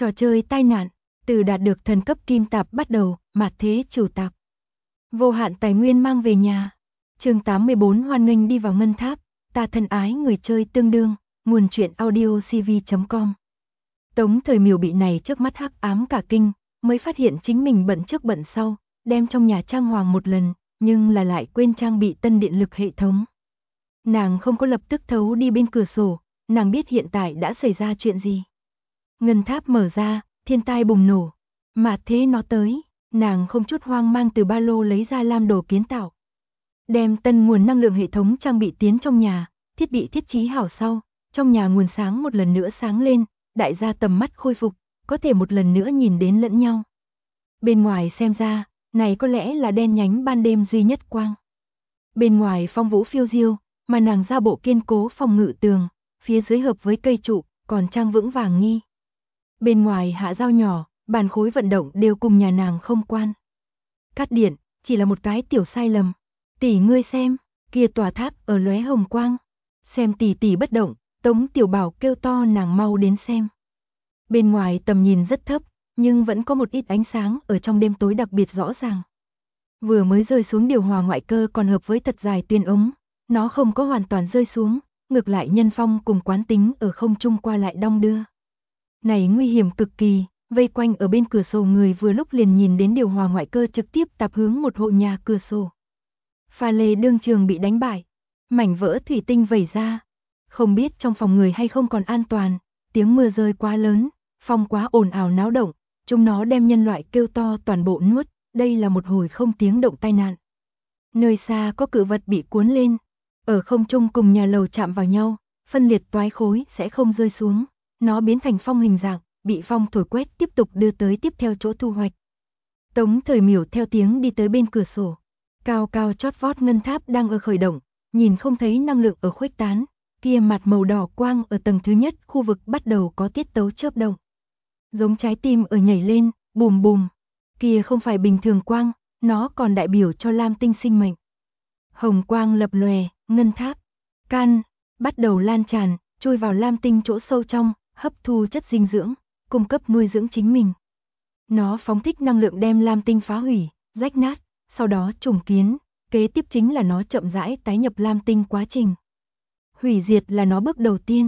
Trò chơi tai nạn, từ đạt được thần cấp kim tạp bắt đầu, mạt thế chủ tạp. Vô hạn tài nguyên mang về nhà. Chương 84 hoan nghênh đi vào ngân tháp, ta thân ái người chơi tương đương, nguồn truyện audio cv.com. Tống Thời Miểu bị này trước mắt hắc ám cả kinh, mới phát hiện chính mình bận trước bận sau, đem trong nhà trang hoàng một lần, nhưng là lại quên trang bị tân điện lực hệ thống. Nàng không có lập tức thấu đi bên cửa sổ, nàng biết hiện tại đã xảy ra chuyện gì. Ngân tháp mở ra, thiên tai bùng nổ, mạt thế nó tới, nàng không chút hoang mang từ ba lô lấy ra lam đồ kiến tạo. Đem tân nguồn năng lượng hệ thống trang bị tiến trong nhà, thiết bị thiết trí hảo sau, trong nhà nguồn sáng một lần nữa sáng lên, đại gia tầm mắt khôi phục, có thể một lần nữa nhìn đến lẫn nhau. Bên ngoài xem ra, này có lẽ là đen nhánh ban đêm duy nhất quang. Bên ngoài phong vũ phiêu diêu, mà nàng ra bộ kiên cố phòng ngự tường, phía dưới hợp với cây trụ, còn trang vững vàng nghi. Bên ngoài hạ dao nhỏ, bàn khối vận động đều cùng nhà nàng không quan. Cắt điện, chỉ là một cái tiểu sai lầm. Tỷ ngươi xem, kia tòa tháp ở lóe hồng quang. Xem tỷ tỷ bất động, Tống Tiểu Bảo kêu to nàng mau đến xem. Bên ngoài tầm nhìn rất thấp, nhưng vẫn có một ít ánh sáng ở trong đêm tối đặc biệt rõ ràng. Vừa mới rơi xuống điều hòa ngoại cơ còn hợp với thật dài tuyên ống, nó không có hoàn toàn rơi xuống, ngược lại nhân phong cùng quán tính ở không trung qua lại đong đưa. Này nguy hiểm cực kỳ, vây quanh ở bên cửa sổ người vừa lúc liền nhìn đến điều hòa ngoại cơ trực tiếp tạp hướng một hộ nhà cửa sổ. Pha lê đương trường bị đánh bại, mảnh vỡ thủy tinh vẩy ra. Không biết trong phòng người hay không còn an toàn, tiếng mưa rơi quá lớn, phong quá ồn ào náo động, chúng nó đem nhân loại kêu to toàn bộ nuốt, đây là một hồi không tiếng động tai nạn. Nơi xa có cự vật bị cuốn lên, ở không trung cùng nhà lầu chạm vào nhau, phân liệt toái khối sẽ không rơi xuống, nó biến thành phong hình dạng, bị phong thổi quét tiếp tục đưa tới tiếp theo chỗ thu hoạch. Tống Thời Miểu theo tiếng đi tới bên cửa sổ, cao cao chót vót ngân tháp đang ở khởi động, nhìn không thấy năng lượng ở khuếch tán, kia mặt màu đỏ quang ở tầng thứ nhất khu vực bắt đầu có tiết tấu chớp động. Giống trái tim ở nhảy lên, bùm bùm, kia không phải bình thường quang, nó còn đại biểu cho lam tinh sinh mệnh. Hồng quang lập lòe, ngân tháp, can, bắt đầu lan tràn, chui vào lam tinh chỗ sâu trong, hấp thu chất dinh dưỡng, cung cấp nuôi dưỡng chính mình. Nó phóng thích năng lượng đem lam tinh phá hủy, rách nát, sau đó trùng kiến, kế tiếp chính là nó chậm rãi tái nhập lam tinh quá trình. Hủy diệt là nó bước đầu tiên.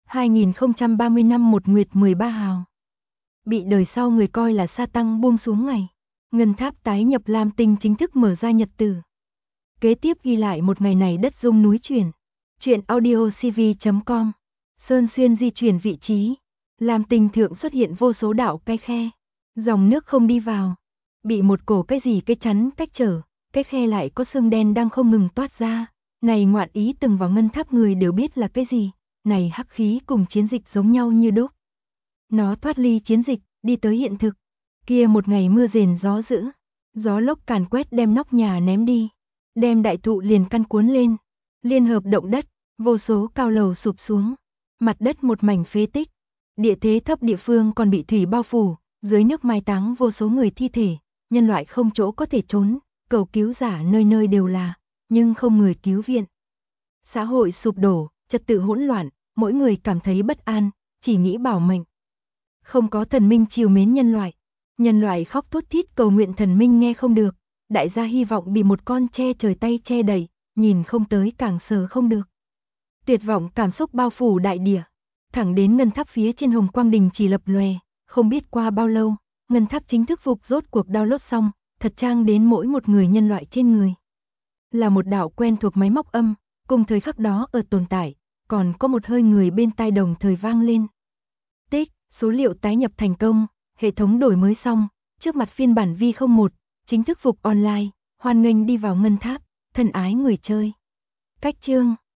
2030 năm một nguyệt 13 hào. Bị đời sau người coi là sa tăng buông xuống ngày. Ngân tháp tái nhập lam tinh chính thức mở ra nhật tử. Kế tiếp ghi lại một ngày này đất rung núi chuyển. Chuyện audio cv.com. Sơn xuyên di chuyển vị trí. Lam tinh thượng xuất hiện vô số đạo cái khe. Dòng nước không đi vào. Bị một cổ cái gì cái chắn cách trở. Cái khe lại có xương đen đang không ngừng toát ra. Này ngoạn ý từng vào ngân tháp người đều biết là cái gì. Này hắc khí cùng chiến dịch giống nhau như đúc. Nó thoát ly chiến dịch, đi tới hiện thực. Kia một ngày mưa rền gió dữ. Gió lốc càn quét đem nóc nhà ném đi. Đem đại thụ liền căn cuốn lên. Liên hợp động đất, vô số cao lầu sụp xuống. Mặt đất một mảnh phế tích. Địa thế thấp địa phương còn bị thủy bao phủ. Dưới nước mai táng vô số người thi thể. Nhân loại không chỗ có thể trốn. Cầu cứu giả nơi nơi đều là. Nhưng không người cứu viện. Xã hội sụp đổ, trật tự hỗn loạn, mỗi người cảm thấy bất an, chỉ nghĩ bảo mệnh. Không có thần minh chiều mến nhân loại khóc thút thít cầu nguyện thần minh nghe không được, đại gia hy vọng bị một con che trời tay che đẩy, nhìn không tới càng sờ không được. Tuyệt vọng cảm xúc bao phủ đại địa, thẳng đến ngân tháp phía trên hồng quang đình chỉ lập lòe, không biết qua bao lâu, ngân tháp chính thức phục rốt cuộc download xong, thật trang đến mỗi một người nhân loại trên người. Là một đạo quen thuộc máy móc âm, cùng thời khắc đó ở tồn tại, còn có một hơi người bên tai đồng thời vang lên. Tích, số liệu tái nhập thành công, hệ thống đổi mới xong, trước mặt phiên bản V01, chính thức phục online, hoan nghênh đi vào ngân tháp, thân ái người chơi. Cách chương